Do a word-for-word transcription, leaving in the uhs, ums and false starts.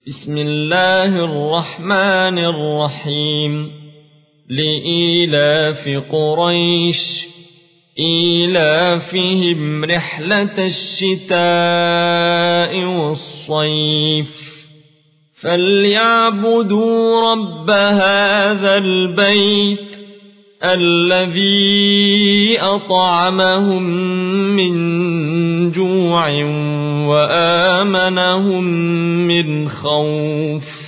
بسم الله الرحمن الرحيم لإيلاف قريش إيلافهم رحلة الشتاء والصيف فليعبدوا رب هذا البيت الذي أطعمهم من جوع وآمنهم من خوف.